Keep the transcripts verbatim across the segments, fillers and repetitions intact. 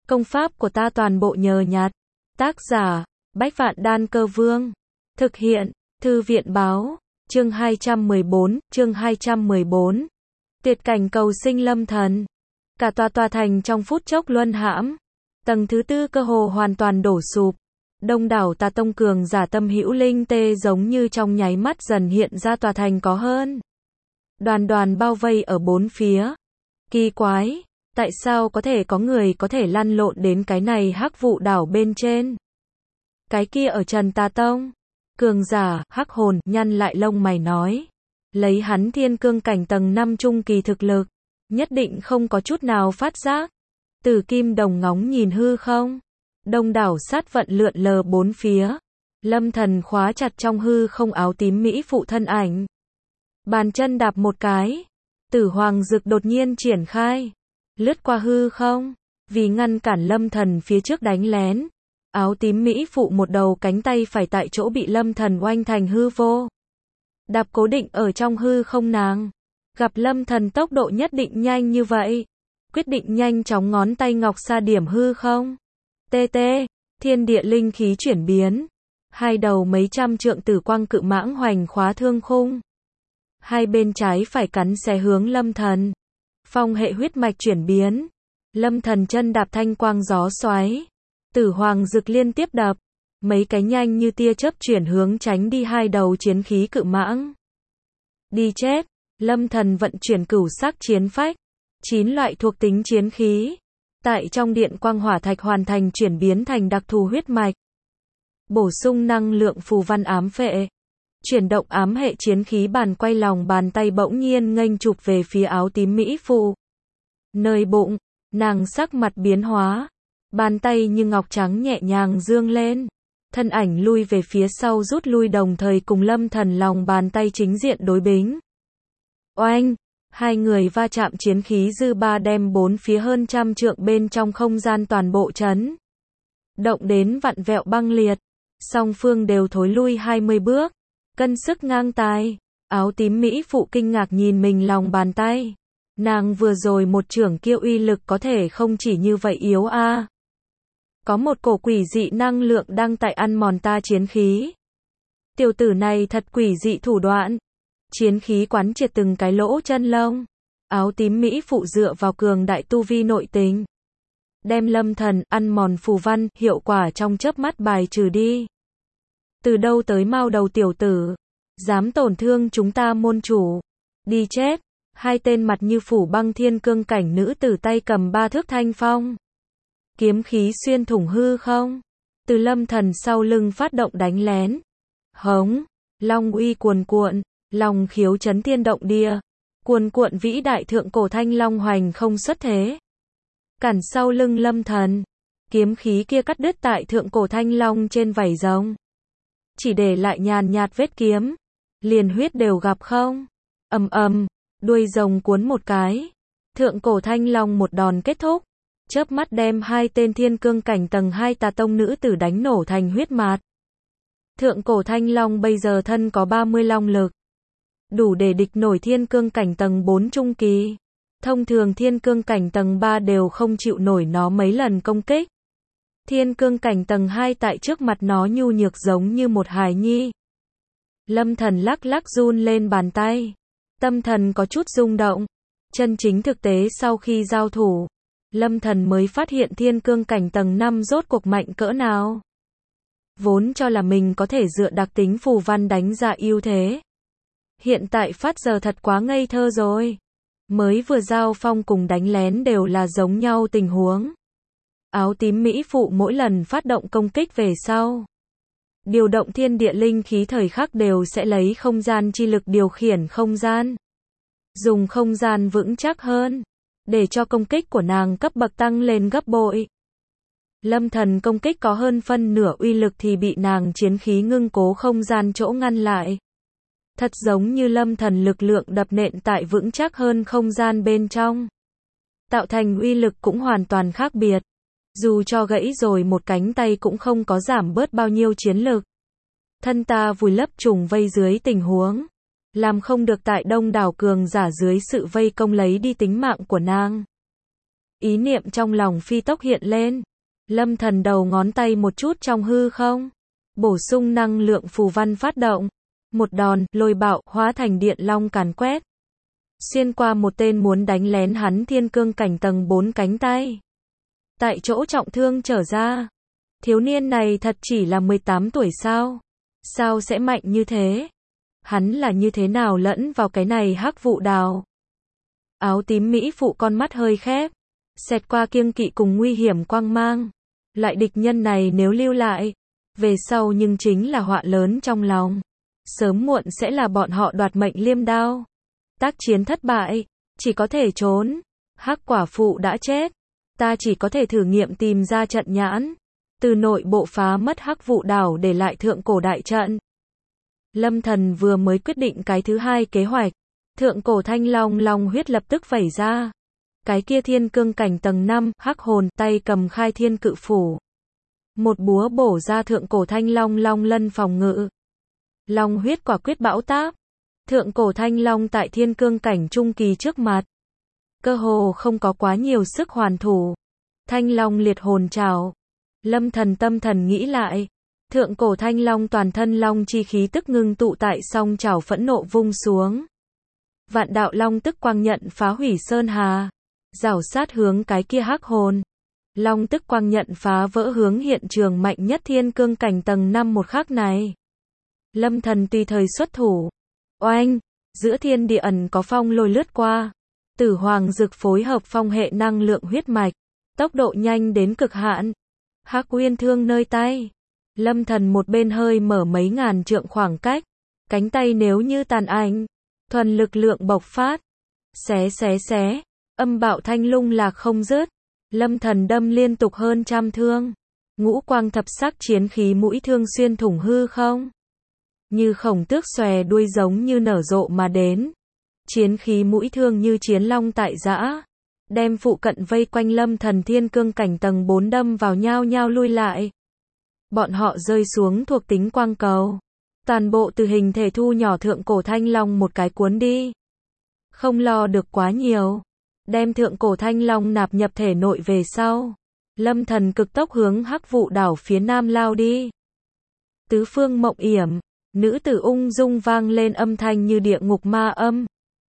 Công pháp của ta toàn bộ nhờ nhặt. Tác giả, Bách Vạn Đan Cơ Vương. Thực hiện, Thư viện báo. Chương hai trăm mười bốn, chương hai trăm mười bốn. Tuyệt cảnh cầu sinh lâm thần. Cả tòa tòa thành trong phút chốc luân hãm. Tầng thứ tư cơ hồ hoàn toàn đổ sụp. Đông đảo tà tông cường giả tâm hữu linh tê giống như trong nháy mắt dần hiện ra tòa thành có hơn. Đoàn đoàn bao vây ở bốn phía. Kỳ quái, tại sao có thể có người có thể lăn lộn đến cái này hắc vụ đảo bên trên? Cái kia ở Trần Tà Tông. Cường giả, hắc hồn, nhăn lại lông mày nói. Lấy hắn thiên cương cảnh tầng năm trung kỳ thực lực. Nhất định không có chút nào phát giác. Tử Kim Đồng ngóng nhìn hư không. Đông đảo sát vận lượn lờ bốn phía. Lâm thần khóa chặt trong hư không áo tím mỹ phụ thân ảnh. Bàn chân đạp một cái. Tử hoàng dực đột nhiên triển khai. Lướt qua hư không. Vì ngăn cản lâm thần phía trước đánh lén. Áo tím mỹ phụ một đầu cánh tay phải tại chỗ bị lâm thần oanh thành hư vô. Đạp cố định ở trong hư không nàng. Gặp lâm thần tốc độ nhất định nhanh như vậy. Quyết định nhanh chóng ngón tay ngọc xa điểm hư không. Tê tê, thiên địa linh khí chuyển biến. Hai đầu mấy trăm trượng tử quang cự mãng hoành khóa thương khung. Hai bên trái phải cắn xé hướng lâm thần. Phong hệ huyết mạch chuyển biến. Lâm thần chân đạp thanh quang gió xoáy. Tử hoàng dực liên tiếp đập. Mấy cái nhanh như tia chớp chuyển hướng tránh đi hai đầu chiến khí cự mãng. Đi chết. Lâm thần vận chuyển cửu sắc chiến phách. Chín loại thuộc tính chiến khí. Tại trong điện quang hỏa thạch hoàn thành chuyển biến thành đặc thù huyết mạch. Bổ sung năng lượng phù văn ám phệ. Chuyển động ám hệ chiến khí bàn quay lòng bàn tay bỗng nhiên nghênh chụp về phía áo tím mỹ phụ. Nơi bụng, nàng sắc mặt biến hóa. Bàn tay như ngọc trắng nhẹ nhàng dương lên. Thân ảnh lui về phía sau rút lui đồng thời cùng lâm thần lòng bàn tay chính diện đối bính. Oanh! Hai người va chạm chiến khí dư ba đem bốn phía hơn trăm trượng bên trong không gian toàn bộ chấn. Động đến vặn vẹo băng liệt. Song phương đều thối lui hai mươi bước. Cân sức ngang tài. Áo tím mỹ phụ kinh ngạc nhìn mình lòng bàn tay. Nàng vừa rồi một chưởng kia uy lực có thể không chỉ như vậy yếu a. À. Có một cổ quỷ dị năng lượng đang tại ăn mòn ta chiến khí. Tiểu tử này thật quỷ dị thủ đoạn. Chiến khí quán triệt từng cái lỗ chân lông. Áo tím mỹ phụ dựa vào cường đại tu vi nội tình. Đem lâm thần ăn mòn phù văn, hiệu quả trong chớp mắt bài trừ đi. Từ đâu tới mau đầu tiểu tử. Dám tổn thương chúng ta môn chủ. Đi chết. Hai tên mặt như phủ băng thiên cương cảnh nữ tử tay cầm ba thước thanh phong. Kiếm khí xuyên thủng hư không. Từ lâm thần sau lưng phát động đánh lén. Hống. Long uy cuồn cuộn. Long khiếu chấn thiên động địa. Cuồn cuộn vĩ đại thượng cổ thanh long hoành không xuất thế. Cản sau lưng lâm thần. Kiếm khí kia cắt đứt tại thượng cổ thanh long trên vảy rồng. Chỉ để lại nhàn nhạt vết kiếm. Liền huyết đều gặp không. Ầm ầm. Đuôi rồng cuốn một cái. Thượng cổ thanh long một đòn kết thúc. Chớp mắt đem hai tên thiên cương cảnh tầng hai tà tông nữ tử đánh nổ thành huyết mạt. Thượng cổ thanh long bây giờ thân có ba mươi long lực. Đủ để địch nổi thiên cương cảnh tầng bốn trung kỳ. Thông thường thiên cương cảnh tầng ba đều không chịu nổi nó mấy lần công kích. Thiên cương cảnh tầng hai tại trước mặt nó nhu nhược giống như một hài nhi. Lâm thần lắc lắc run lên bàn tay. Tâm thần có chút rung động. Chân chính thực tế sau khi giao thủ. Lâm thần mới phát hiện thiên cương cảnh tầng năm rốt cuộc mạnh cỡ nào. Vốn cho là mình có thể dựa đặc tính phù văn đánh ra ưu thế. Hiện tại phát giờ thật quá ngây thơ rồi. Mới vừa giao phong cùng đánh lén đều là giống nhau tình huống. Áo tím mỹ phụ mỗi lần phát động công kích về sau. Điều động thiên địa linh khí thời khắc đều sẽ lấy không gian chi lực điều khiển không gian. Dùng không gian vững chắc hơn. Để cho công kích của nàng cấp bậc tăng lên gấp bội. Lâm thần công kích có hơn phân nửa uy lực thì bị nàng chiến khí ngưng cố không gian chỗ ngăn lại. Thật giống như lâm thần lực lượng đập nện tại vững chắc hơn không gian bên trong. Tạo thành uy lực cũng hoàn toàn khác biệt. Dù cho gãy rồi một cánh tay cũng không có giảm bớt bao nhiêu chiến lực. Thân ta vùi lấp trùng vây dưới tình huống. Làm không được tại đông đảo cường giả dưới sự vây công lấy đi tính mạng của nàng. Ý niệm trong lòng phi tốc hiện lên. Lâm Thần đầu ngón tay một chút trong hư không. Bổ sung năng lượng phù văn phát động. Một đòn, lôi bạo, hóa thành điện long càn quét. Xuyên qua một tên muốn đánh lén hắn thiên cương cảnh tầng bốn cánh tay. Tại chỗ trọng thương trở ra. Thiếu niên này thật chỉ là mười tám tuổi sao? Sao sẽ mạnh như thế? Hắn là như thế nào lẫn vào cái này hắc vụ đào? Áo tím mỹ phụ con mắt hơi khép. Xẹt qua kiêng kỵ cùng nguy hiểm quang mang. Loại địch nhân này nếu lưu lại. Về sau nhưng chính là họa lớn trong lòng. Sớm muộn sẽ là bọn họ đoạt mệnh liêm đao. Tác chiến thất bại. Chỉ có thể trốn. Hắc quả phụ đã chết. Ta chỉ có thể thử nghiệm tìm ra trận nhãn. Từ nội bộ phá mất hắc vụ đảo để lại thượng cổ đại trận. Lâm Thần vừa mới quyết định cái thứ hai kế hoạch. Thượng cổ thanh long long huyết lập tức vẩy ra. Cái kia thiên cương cảnh tầng năm, hắc hồn, tay cầm khai thiên cự phủ. Một búa bổ ra thượng cổ thanh long long lân phòng ngự. Long huyết quả quyết bão táp. Thượng cổ thanh long tại thiên cương cảnh trung kỳ trước mặt. Cơ hồ không có quá nhiều sức hoàn thủ. Thanh long liệt hồn trảo. Lâm Thần tâm thần nghĩ lại. Thượng cổ thanh long toàn thân long chi khí tức ngưng tụ tại song trảo phẫn nộ vung xuống. Vạn đạo long tức quang nhận phá hủy sơn hà. Rảo sát hướng cái kia hắc hồn. Long tức quang nhận phá vỡ hướng hiện trường mạnh nhất thiên cương cảnh tầng năm một khắc này. Lâm Thần tùy thời xuất thủ. Oanh! Giữa thiên địa ẩn có phong lôi lướt qua. Tử hoàng dược phối hợp phong hệ năng lượng huyết mạch. Tốc độ nhanh đến cực hạn. Hắc uyên thương nơi tay. Lâm Thần một bên hơi mở mấy ngàn trượng khoảng cách. Cánh tay nếu như tàn ảnh. Thuần lực lượng bộc phát. Xé xé xé. Âm bạo thanh lung lạc không dứt. Lâm Thần đâm liên tục hơn trăm thương. Ngũ quang thập sắc chiến khí mũi thương xuyên thủng hư không. Như khổng tước xòe đuôi giống như nở rộ mà đến. Chiến khí mũi thương như chiến long tại giã. Đem phụ cận vây quanh Lâm Thần thiên cương cảnh tầng bốn đâm vào nhau nhau lui lại. Bọn họ rơi xuống thuộc tính quang cầu. Toàn bộ từ hình thể thu nhỏ thượng cổ thanh long một cái cuốn đi. Không lo được quá nhiều. Đem thượng cổ thanh long nạp nhập thể nội về sau. Lâm Thần cực tốc hướng hắc vụ đảo phía nam lao đi. Tứ phương mộng yểm. Nữ tử ung dung vang lên âm thanh như địa ngục ma âm.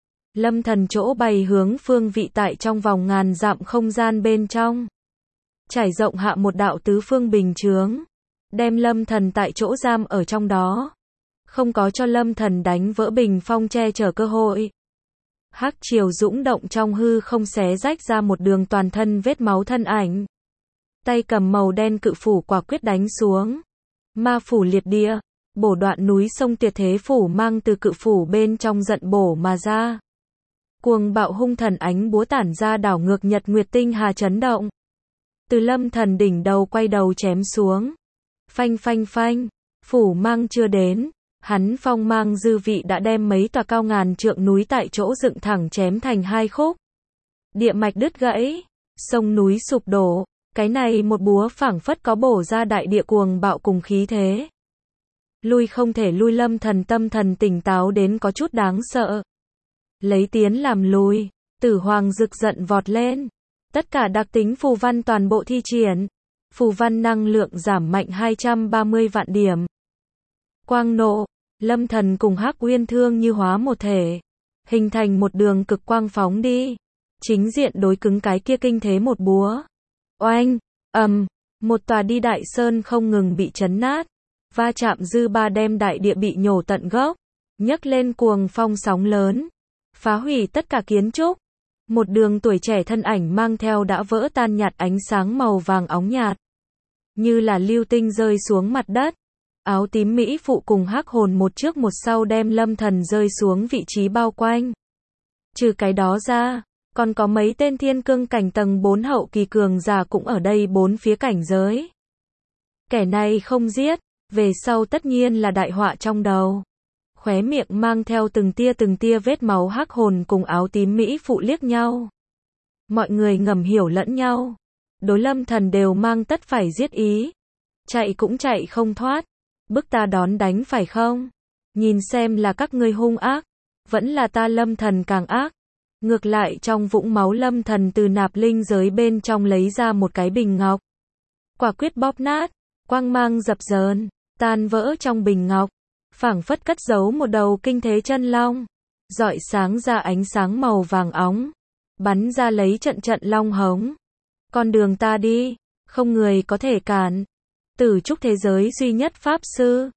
Lâm Thần chỗ bày hướng phương vị tại trong vòng ngàn dặm không gian bên trong. Trải rộng hạ một đạo tứ phương bình chướng. Đem Lâm Thần tại chỗ giam ở trong đó. Không có cho Lâm Thần đánh vỡ bình phong che chở cơ hội. Hắc triều dũng động trong hư không xé rách ra một đường toàn thân vết máu thân ảnh. Tay cầm màu đen cự phủ quả quyết đánh xuống. Ma phủ liệt địa. Bổ đoạn núi sông tuyệt thế phủ mang từ cự phủ bên trong giận bổ mà ra. Cuồng bạo hung thần ánh búa tản ra đảo ngược nhật nguyệt tinh hà chấn động. Từ Lâm Thần đỉnh đầu quay đầu chém xuống. Phanh phanh phanh. Phủ mang chưa đến. Hắn phong mang dư vị đã đem mấy tòa cao ngàn trượng núi tại chỗ dựng thẳng chém thành hai khúc. Địa mạch đứt gãy. Sông núi sụp đổ. Cái này một búa phảng phất có bổ ra đại địa cuồng bạo cùng khí thế. Lui không thể lui. Lâm Thần tâm thần tỉnh táo đến có chút đáng sợ. Lấy tiến làm lùi. Tử hoàng rực giận vọt lên. Tất cả đặc tính phù văn toàn bộ thi triển. Phù văn năng lượng giảm mạnh hai trăm ba mươi vạn điểm. Quang nộ. Lâm Thần cùng hắc uyên thương như hóa một thể. Hình thành một đường cực quang phóng đi. Chính diện đối cứng cái kia kinh thế một búa. Oanh, ầm, một tòa đi đại sơn không ngừng bị chấn nát. Va chạm dư ba đem đại địa bị nhổ tận gốc. Nhấc lên cuồng phong sóng lớn. Phá hủy tất cả kiến trúc. Một đường tuổi trẻ thân ảnh mang theo đã vỡ tan nhạt ánh sáng màu vàng óng nhạt. Như là lưu tinh rơi xuống mặt đất. Áo tím mỹ phụ cùng hắc hồn một trước một sau đem Lâm Thần rơi xuống vị trí bao quanh. Trừ cái đó ra, còn có mấy tên thiên cương cảnh tầng bốn hậu kỳ cường giả cũng ở đây bốn phía cảnh giới. Kẻ này không giết, về sau tất nhiên là đại họa trong đầu. Khóe miệng mang theo từng tia từng tia vết máu hắc hồn cùng áo tím mỹ phụ liếc nhau. Mọi người ngầm hiểu lẫn nhau. Đối Lâm Thần đều mang tất phải giết ý. Chạy cũng chạy không thoát. Bức ta đón đánh phải không? Nhìn xem là các ngươi hung ác. Vẫn là ta Lâm Thần càng ác. Ngược lại trong vũng máu Lâm Thần từ nạp linh giới bên trong lấy ra một cái bình ngọc. Quả quyết bóp nát, quang mang dập dờn, tan vỡ trong bình ngọc, phảng phất cất giấu một đầu kinh thế chân long, rọi sáng ra ánh sáng màu vàng óng, bắn ra lấy trận trận long hống. Con đường ta đi, không người có thể cản. Tử trúc thế giới duy nhất pháp sư.